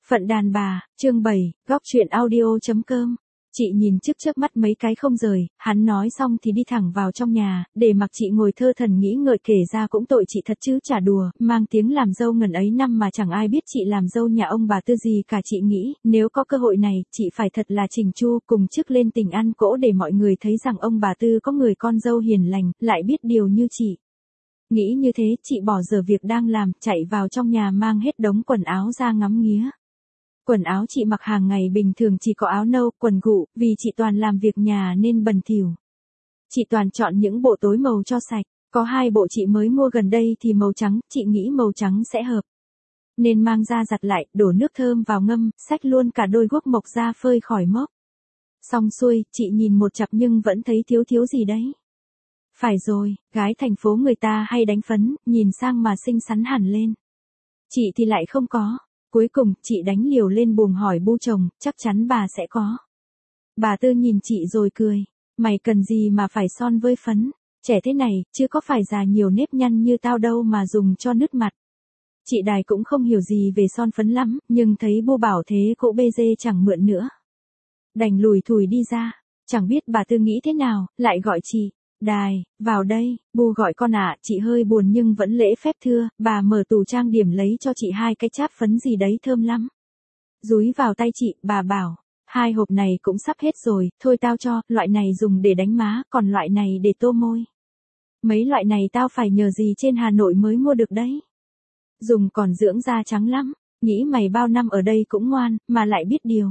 Phận đàn bà, chương 7, góc truyện audio.com. Chị nhìn chớp mắt mấy cái không rời, hắn nói xong thì đi thẳng vào trong nhà, để mặc chị ngồi thơ thần nghĩ ngợi kể ra cũng tội chị thật chứ chả đùa, mang tiếng làm dâu ngần ấy năm mà chẳng ai biết chị làm dâu nhà ông bà Tư gì cả. Chị nghĩ, nếu có cơ hội này, chị phải thật là chỉnh chu, cùng chức lên tình ăn cỗ để mọi người thấy rằng ông bà Tư có người con dâu hiền lành, lại biết điều như chị. Nghĩ như thế, chị bỏ dở việc đang làm, chạy vào trong nhà mang hết đống quần áo ra ngắm nghía. Quần áo chị mặc hàng ngày bình thường chỉ có áo nâu, quần gụ, vì chị toàn làm việc nhà nên bẩn thỉu. Chị toàn chọn những bộ tối màu cho sạch, có 2 bộ chị mới mua gần đây thì màu trắng, chị nghĩ màu trắng sẽ hợp. Nên mang ra giặt lại, đổ nước thơm vào ngâm, xách luôn cả đôi guốc mộc ra phơi khỏi mốc. Xong xuôi, chị nhìn một chặp nhưng vẫn thấy thiếu gì đấy. Phải rồi, gái thành phố người ta hay đánh phấn, nhìn sang mà xinh xắn hẳn lên. Chị thì lại không có. Cuối cùng, chị đánh liều lên buồng hỏi bu chồng, chắc chắn bà sẽ có. Bà Tư nhìn chị rồi cười. Mày cần gì mà phải son với phấn? Trẻ thế này, chứ có phải già nhiều nếp nhăn như tao đâu mà dùng cho nứt mặt. Chị Đài cũng không hiểu gì về son phấn lắm, nhưng thấy bu bảo thế cỗ bê dê chẳng mượn nữa. Đành lùi thủi đi ra. Chẳng biết bà Tư nghĩ thế nào, lại gọi chị. Đài, vào đây, bu gọi con ạ. Chị hơi buồn nhưng vẫn lễ phép thưa, bà mở tủ trang điểm lấy cho chị 2 cái cháp phấn gì đấy thơm lắm. Dúi vào tay chị, bà bảo, 2 hộp này cũng sắp hết rồi, thôi tao cho, loại này dùng để đánh má, còn loại này để tô môi. Mấy loại này tao phải nhờ gì trên Hà Nội mới mua được đấy. Dùng còn dưỡng da trắng lắm, nghĩ mày bao năm ở đây cũng ngoan, mà lại biết điều.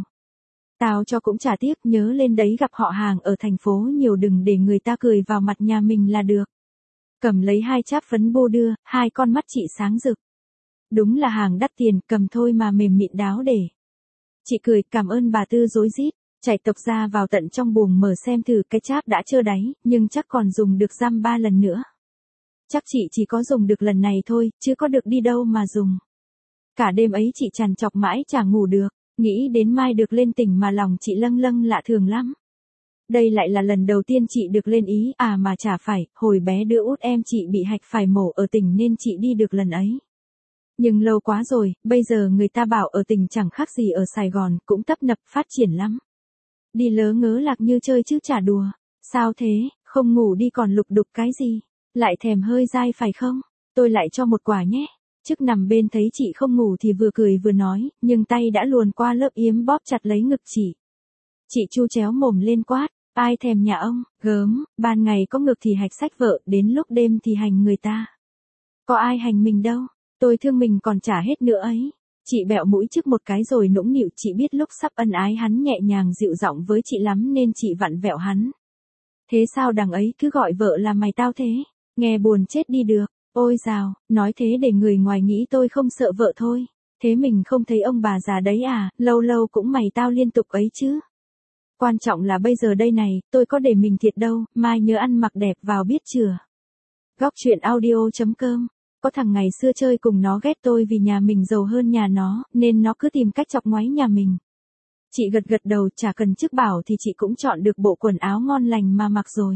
Tao cho cũng chả tiếc, nhớ lên đấy gặp họ hàng ở thành phố nhiều đừng để người ta cười vào mặt nhà mình là được. Cầm lấy 2 cháp phấn bô đưa, 2 con mắt chị sáng rực. Đúng là hàng đắt tiền, cầm thôi mà mềm mịn đáo để. Chị cười, cảm ơn bà Tư rối rít, chạy tộc ra vào tận trong buồng mở xem thử. Cái cháp đã trơ đáy, nhưng chắc còn dùng được dăm 3 lần nữa. Chắc chị chỉ có dùng được lần này thôi, chứ có được đi đâu mà dùng. Cả đêm ấy chị trằn trọc mãi chả ngủ được. Nghĩ đến mai được lên tỉnh mà lòng chị lâng lạ thường lắm. Đây lại là lần đầu tiên chị được lên Ý, à mà chả phải, hồi bé đứa út em chị bị hạch phải mổ ở tỉnh nên chị đi được lần ấy. Nhưng lâu quá rồi, bây giờ người ta bảo ở tỉnh chẳng khác gì ở Sài Gòn, cũng tấp nập phát triển lắm. Đi lớ ngớ lạc như chơi chứ chả đùa. Sao thế, không ngủ đi còn lục đục cái gì? Lại thèm hơi dai phải không? Tôi lại cho một quả nhé. Chức nằm bên thấy chị không ngủ thì vừa cười vừa nói, nhưng tay đã luồn qua lớp yếm bóp chặt lấy ngực chị. Chị chu chéo mồm lên quát, ai thèm nhà ông, gớm, ban ngày có ngực thì hạch sách vợ, đến lúc đêm thì hành người ta. Có ai hành mình đâu, tôi thương mình còn chả hết nữa ấy. Chị bẹo mũi trước một cái rồi nũng nịu, chị biết lúc sắp ân ái hắn nhẹ nhàng dịu giọng với chị lắm nên chị vặn vẹo hắn. Thế sao đằng ấy cứ gọi vợ là mày tao thế, nghe buồn chết đi được. Ôi dào, nói thế để người ngoài nghĩ tôi không sợ vợ thôi. Thế mình không thấy ông bà già đấy à, lâu lâu cũng mày tao liên tục ấy chứ. Quan trọng là bây giờ đây này, tôi có để mình thiệt đâu, mai nhớ ăn mặc đẹp vào biết chưa. Góc truyện audio.com. Có thằng ngày xưa chơi cùng nó ghét tôi vì nhà mình giàu hơn nhà nó, nên nó cứ tìm cách chọc ngoáy nhà mình. Chị gật đầu, chả cần trước bảo thì chị cũng chọn được bộ quần áo ngon lành mà mặc rồi.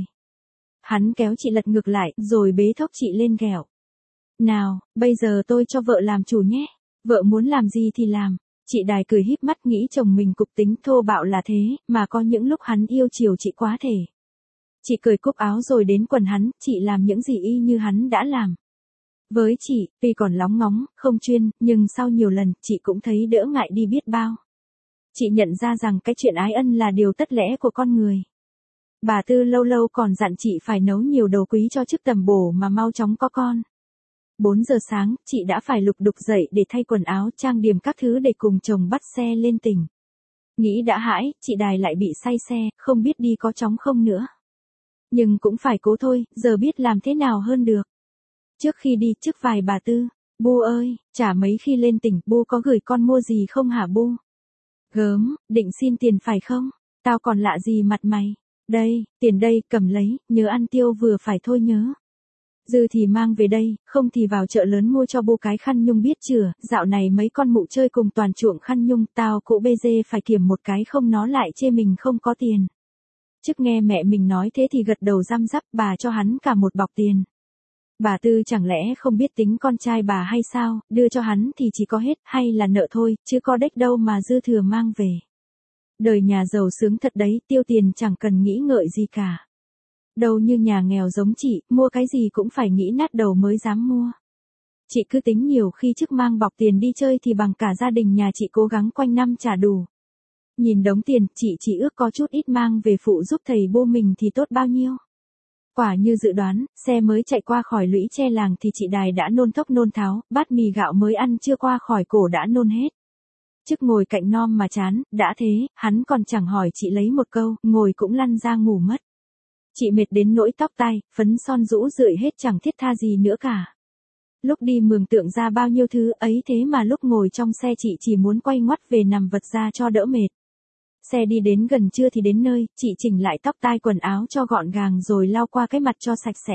Hắn kéo chị lật ngược lại, rồi bế thốc chị lên ghẹo. Nào, bây giờ tôi cho vợ làm chủ nhé. Vợ muốn làm gì thì làm. Chị Đài cười híp mắt nghĩ chồng mình cục tính thô bạo là thế, mà có những lúc hắn yêu chiều chị quá thể. Chị cởi cúc áo rồi đến quần hắn, chị làm những gì y như hắn đã làm. Với chị, tuy còn lóng ngóng, không chuyên, nhưng sau nhiều lần, chị cũng thấy đỡ ngại đi biết bao. Chị nhận ra rằng cái chuyện ái ân là điều tất lẽ của con người. Bà Tư lâu lâu còn dặn chị phải nấu nhiều đồ quý cho chức tầm bổ mà mau chóng có con. 4 giờ sáng, chị đã phải lục đục dậy để thay quần áo, trang điểm các thứ để cùng chồng bắt xe lên tỉnh. Nghĩ đã hãi, chị Đài lại bị say xe, không biết đi có chóng không nữa. Nhưng cũng phải cố thôi, giờ biết làm thế nào hơn được. Trước khi đi, trước vài bà Tư, Bu ơi, chả mấy khi lên tỉnh, Bu có gửi con mua gì không hả Bu? Gớm, định xin tiền phải không? Tao còn lạ gì mặt mày? Đây, tiền đây, cầm lấy, nhớ ăn tiêu vừa phải thôi nhớ. Dư thì mang về đây, không thì vào chợ lớn mua cho Bu cái khăn nhung biết chưa, dạo này mấy con mụ chơi cùng toàn chuộng khăn nhung, tao cỗ bê dê phải kiểm một cái không nó lại chê mình không có tiền. Trước nghe mẹ mình nói thế thì gật đầu răm rắp, bà cho hắn cả một bọc tiền. Bà Tư chẳng lẽ không biết tính con trai bà hay sao, đưa cho hắn thì chỉ có hết hay là nợ thôi, chứ có đếch đâu mà dư thừa mang về. Đời nhà giàu sướng thật đấy, tiêu tiền chẳng cần nghĩ ngợi gì cả. Đâu như nhà nghèo giống chị, mua cái gì cũng phải nghĩ nát đầu mới dám mua. Chị cứ tính nhiều khi trước mang bọc tiền đi chơi thì bằng cả gia đình nhà chị cố gắng quanh năm trả đủ. Nhìn đống tiền, chị chỉ ước có chút ít mang về phụ giúp thầy bô mình thì tốt bao nhiêu. Quả như dự đoán, xe mới chạy qua khỏi lũy tre làng thì chị Đài đã nôn thốc nôn tháo, bát mì gạo mới ăn chưa qua khỏi cổ đã nôn hết. Chức ngồi cạnh non mà chán, đã thế, hắn còn chẳng hỏi chị lấy một câu, ngồi cũng lăn ra ngủ mất. Chị mệt đến nỗi tóc tai, phấn son rũ rượi hết chẳng thiết tha gì nữa cả. Lúc đi mường tượng ra bao nhiêu thứ ấy thế mà lúc ngồi trong xe chị chỉ muốn quay ngoắt về nằm vật ra cho đỡ mệt. Xe đi đến gần trưa thì đến nơi, chị chỉnh lại tóc tai quần áo cho gọn gàng rồi lau qua cái mặt cho sạch sẽ.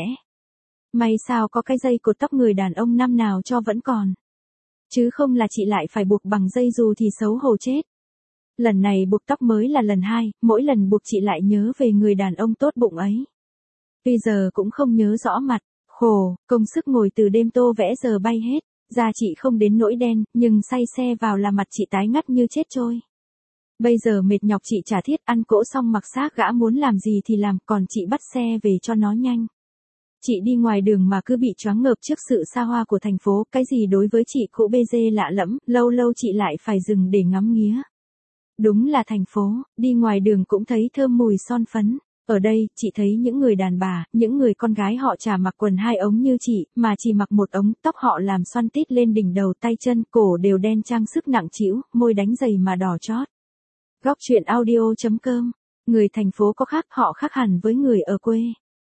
May sao có cái dây cột tóc người đàn ông năm nào cho vẫn còn. Chứ không là chị lại phải buộc bằng dây dù thì xấu hổ chết. Lần này buộc tóc mới là lần hai, mỗi lần buộc chị lại nhớ về người đàn ông tốt bụng ấy. Bây giờ cũng không nhớ rõ mặt, khổ, công sức ngồi từ đêm tô vẽ giờ bay hết, da chị không đến nỗi đen, nhưng say xe vào là mặt chị tái ngắt như chết trôi. Bây giờ mệt nhọc chị chả thiết ăn cỗ xong mặc xác gã muốn làm gì thì làm, còn chị bắt xe về cho nó nhanh. Chị đi ngoài đường mà cứ bị choáng ngợp trước sự xa hoa của thành phố, cái gì đối với chị cũ bê dê lạ lẫm, lâu lâu chị lại phải dừng để ngắm nghía. Đúng là thành phố, đi ngoài đường cũng thấy thơm mùi son phấn. Ở đây, chị thấy những người đàn bà, những người con gái họ chả mặc quần hai ống như chị, mà chỉ mặc một ống, tóc họ làm xoăn tít lên đỉnh đầu tay chân, cổ đều đen trang sức nặng trĩu, môi đánh giày mà đỏ chót. Góc chuyện audio.com. Người thành phố có khác, họ khác hẳn với người ở quê.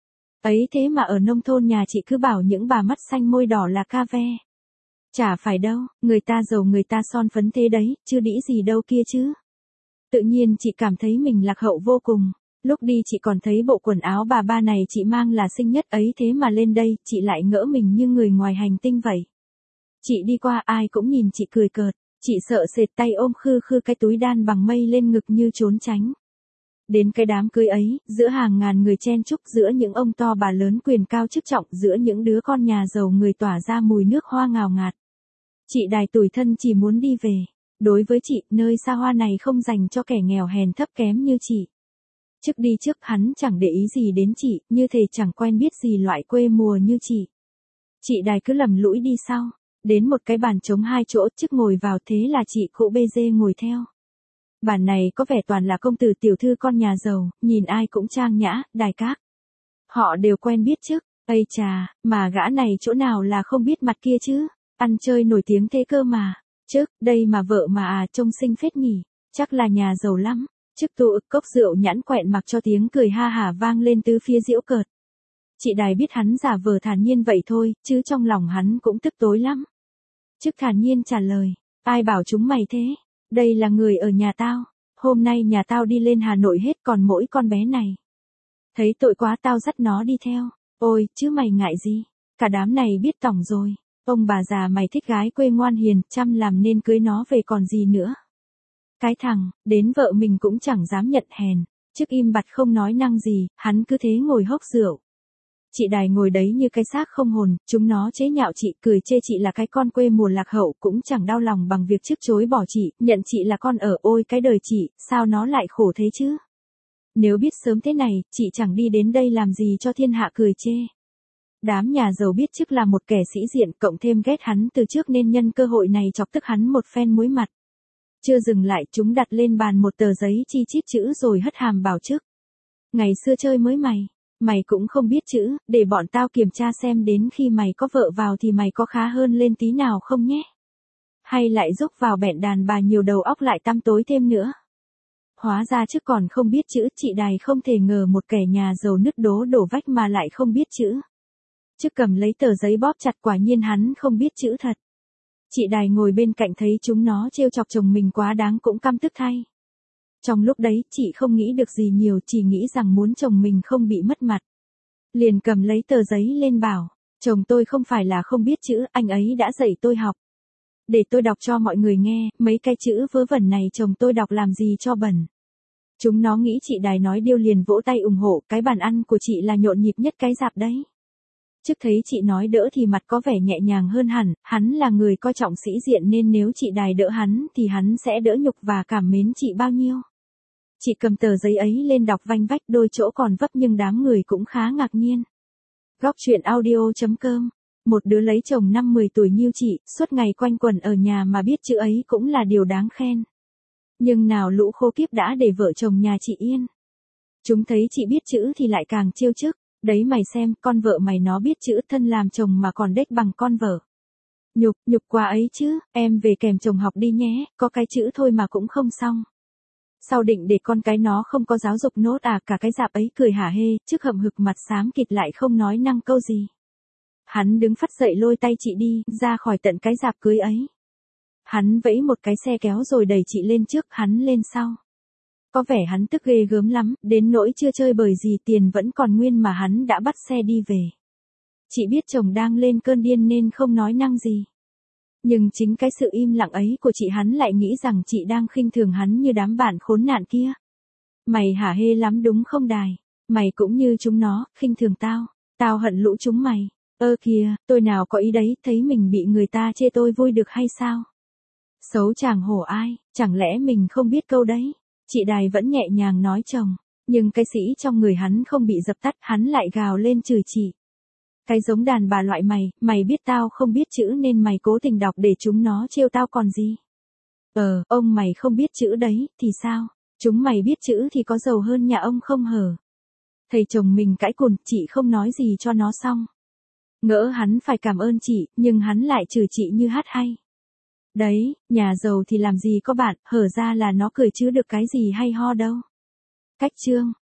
Ấy thế mà ở nông thôn nhà chị cứ bảo những bà mắt xanh môi đỏ là ca ve. Chả phải đâu, người ta giàu người ta son phấn thế đấy, chứ đĩ gì đâu kia chứ. Tự nhiên chị cảm thấy mình lạc hậu vô cùng. Lúc đi chị còn thấy bộ quần áo bà ba này chị mang là xinh nhất ấy thế mà lên đây, chị lại ngỡ mình như người ngoài hành tinh vậy. Chị đi qua ai cũng nhìn chị cười cợt, chị sợ sệt tay ôm khư khư cái túi đan bằng mây lên ngực như trốn tránh. Đến cái đám cưới ấy, giữa hàng ngàn người chen chúc, giữa những ông to bà lớn quyền cao chức trọng, giữa những đứa con nhà giàu người tỏa ra mùi nước hoa ngào ngạt. Chị Đài tủi thân chỉ muốn đi về. Đối với chị, nơi xa hoa này không dành cho kẻ nghèo hèn thấp kém như chị. Trước đi trước hắn chẳng để ý gì đến chị, như thể chẳng quen biết gì loại quê mùa như chị. Chị Đài cứ lầm lũi đi sau. Đến một cái bàn trống hai chỗ, trước ngồi vào thế là chị cụ bê dê ngồi theo. Bàn này có vẻ toàn là công tử tiểu thư con nhà giàu, nhìn ai cũng trang nhã, đài các. Họ đều quen biết chứ, ây chà, mà gã này chỗ nào là không biết mặt kia chứ, ăn chơi nổi tiếng thế cơ mà. Chứ, đây mà vợ mà trông xinh phết nhỉ, chắc là nhà giàu lắm. Chức tụ ực cốc rượu nhãn quẹn mặc cho tiếng cười ha hả vang lên từ phía giễu cợt. Chị Đài biết hắn giả vờ thản nhiên vậy thôi, chứ trong lòng hắn cũng tức tối lắm. Chức thản nhiên trả lời, ai bảo chúng mày thế, đây là người ở nhà tao, hôm nay nhà tao đi lên Hà Nội hết còn mỗi con bé này. Thấy tội quá tao dắt nó đi theo, ôi, chứ mày ngại gì, cả đám này biết tỏng rồi, ông bà già mày thích gái quê ngoan hiền, chăm làm nên cưới nó về còn gì nữa. Cái thằng, đến vợ mình cũng chẳng dám nhận hèn, Chức im bặt không nói năng gì, hắn cứ thế ngồi hốc rượu. Chị Đài ngồi đấy như cái xác không hồn, chúng nó chế nhạo chị, cười chê chị là cái con quê mùa lạc hậu, cũng chẳng đau lòng bằng việc Chức chối bỏ chị, nhận chị là con ở, ôi cái đời chị, sao nó lại khổ thế chứ? Nếu biết sớm thế này, chị chẳng đi đến đây làm gì cho thiên hạ cười chê. Đám nhà giàu biết Chức là một kẻ sĩ diện, cộng thêm ghét hắn từ trước nên nhân cơ hội này chọc tức hắn một phen muối mặt. Chưa dừng lại, chúng đặt lên bàn một tờ giấy chi chít chữ rồi hất hàm bảo Chức. Ngày xưa chơi mới mày cũng không biết chữ, để bọn tao kiểm tra xem đến khi mày có vợ vào thì mày có khá hơn lên tí nào không nhé. Hay lại giúp vào bẹn đàn bà nhiều đầu óc lại tăm tối thêm nữa. Hóa ra Chức còn không biết chữ, chị Đài không thể ngờ một kẻ nhà giàu nứt đố đổ vách mà lại không biết chữ. Chức cầm lấy tờ giấy bóp chặt, quả nhiên hắn không biết chữ thật. Chị Đài ngồi bên cạnh thấy chúng nó trêu chọc chồng mình quá đáng cũng căm tức thay. Trong lúc đấy, chị không nghĩ được gì nhiều, chỉ nghĩ rằng muốn chồng mình không bị mất mặt. Liền cầm lấy tờ giấy lên bảo, chồng tôi không phải là không biết chữ, anh ấy đã dạy tôi học. Để tôi đọc cho mọi người nghe, mấy cái chữ vớ vẩn này chồng tôi đọc làm gì cho bẩn. Chúng nó nghĩ chị Đài nói điêu liền vỗ tay ủng hộ, cái bàn ăn của chị là nhộn nhịp nhất cái dạp đấy. trước thấy chị nói đỡ thì mặt có vẻ nhẹ nhàng hơn hẳn, hắn là người coi trọng sĩ diện nên nếu chị Đài đỡ hắn thì hắn sẽ đỡ nhục và cảm mến chị bao nhiêu. Chị cầm tờ giấy ấy lên đọc vanh vách, đôi chỗ còn vấp nhưng đám người cũng khá ngạc nhiên. Góc truyện audio.com. Một đứa lấy chồng năm 10 tuổi như chị, suốt ngày quanh quẩn ở nhà mà biết chữ ấy cũng là điều đáng khen. Nhưng nào lũ khô kiếp đã để vợ chồng nhà chị yên. Chúng thấy chị biết chữ thì lại càng trêu chức. Đấy mày xem, con vợ mày nó biết chữ, thân làm chồng mà còn đếch bằng con vợ. Nhục quá ấy chứ, em về kèm chồng học đi nhé, có cái chữ thôi mà cũng không xong. Sao định để con cái nó không có giáo dục nốt à? Cả cái dạp ấy cười hả hê, trước hậm hực mặt xám kịt lại không nói năng câu gì. Hắn đứng phắt dậy lôi tay chị đi, ra khỏi tận cái dạp cưới ấy. Hắn vẫy một cái xe kéo rồi đẩy chị lên trước, hắn lên sau. Có vẻ hắn tức ghê gớm lắm, đến nỗi chưa chơi bời gì tiền vẫn còn nguyên mà hắn đã bắt xe đi về. Chị biết chồng đang lên cơn điên nên không nói năng gì. Nhưng chính cái sự im lặng ấy của chị hắn lại nghĩ rằng chị đang khinh thường hắn như đám bạn khốn nạn kia. Mày hả hê lắm đúng không Đài? Mày cũng như chúng nó, khinh thường tao. Tao hận lũ chúng mày. Ơ kìa, tôi nào có ý đấy, thấy mình bị người ta chê tôi vui được hay sao? Xấu chàng hổ ai, chẳng lẽ mình không biết câu đấy? Chị Đài vẫn nhẹ nhàng nói chồng, nhưng cái sĩ trong người hắn không bị dập tắt, hắn lại gào lên chửi chị. Cái giống đàn bà loại mày biết tao không biết chữ nên mày cố tình đọc để chúng nó trêu tao còn gì. Ông mày không biết chữ đấy, thì sao? Chúng mày biết chữ thì có giàu hơn nhà ông không hở? Thầy chồng mình cãi cùn, chị không nói gì cho nó xong. Ngỡ hắn phải cảm ơn chị, nhưng hắn lại chửi chị như hát hay. Đấy, nhà giàu thì làm gì có bạn, hở ra là nó cười chứ được cái gì hay ho đâu. Cách chương